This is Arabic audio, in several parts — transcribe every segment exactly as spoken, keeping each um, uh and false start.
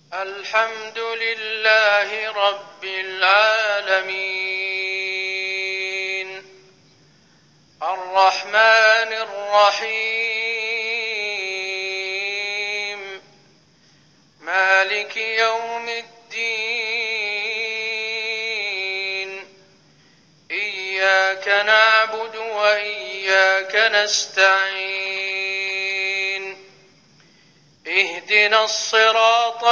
الحمد لله رب العالمين الرحمن الرحيم مالك يوم الدين إياك نعبد وإياك نستعين اهدنا الصراط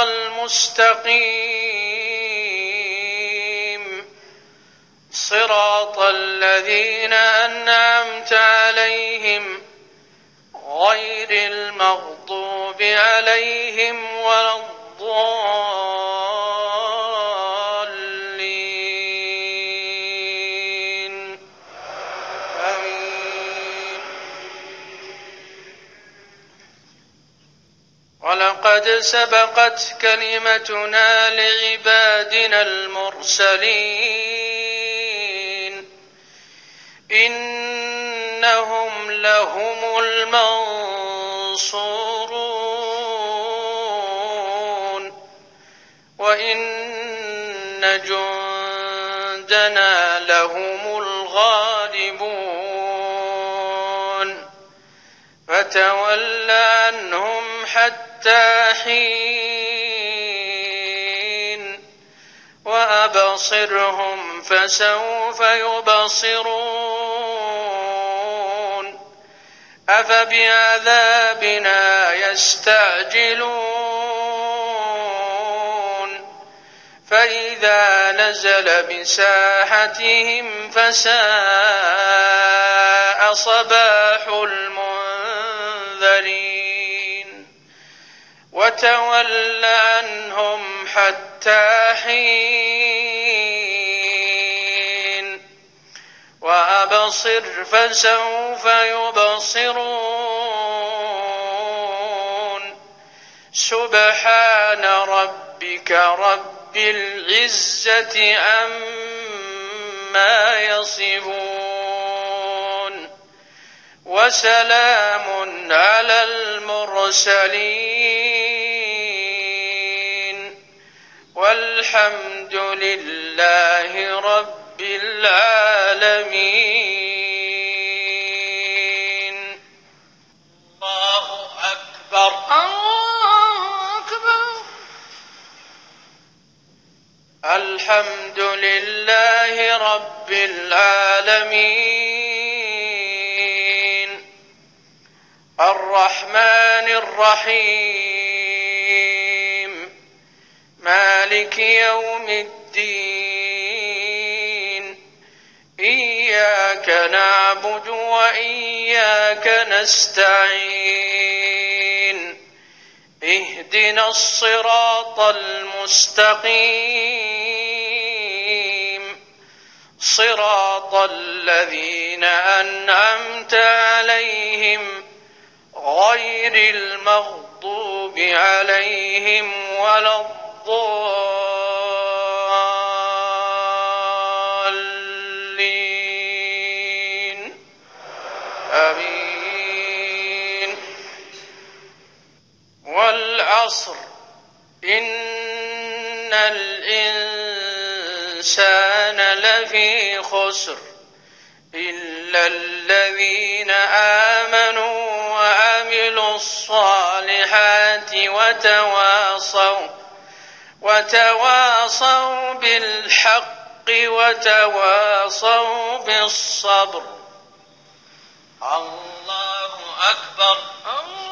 المستقيم صراط الذين أنعمت عليهم غير المغضوب عليهم ولا الضالين آمين. ولقد سبقت كلمتنا لعبادنا المرسلين إنهم لهم المنصورون وإن جندنا لهم الغالبون فتول عنهم حتى حين وأبصرهم فسوف يبصرون أفبعذابنا يستعجلون فإذا نزل بساحتهم فساء صباح المنذرين وتول عنهم حتى حين وأبصر فسوف يبصرون سبحان ربك رب العزة عما يصفون وسلام على المرسلين والحمد لله رب العالمين. الله أكبر. الله أكبر. الحمد لله رب العالمين الرحمن الرحيم مالك يوم الدين إياك نعبد وإياك نستعين اهدنا الصراط المستقيم صراط الذين أنعمت عليهم غير المغضوب عليهم ولا الضالين آمين. والعصر إن الإنسان لفي خسر إلا الذين آمنوا وعملوا الصالحات وتواصوا وتواصوا بالحق وتواصوا بالصبر. الله أكبر. الله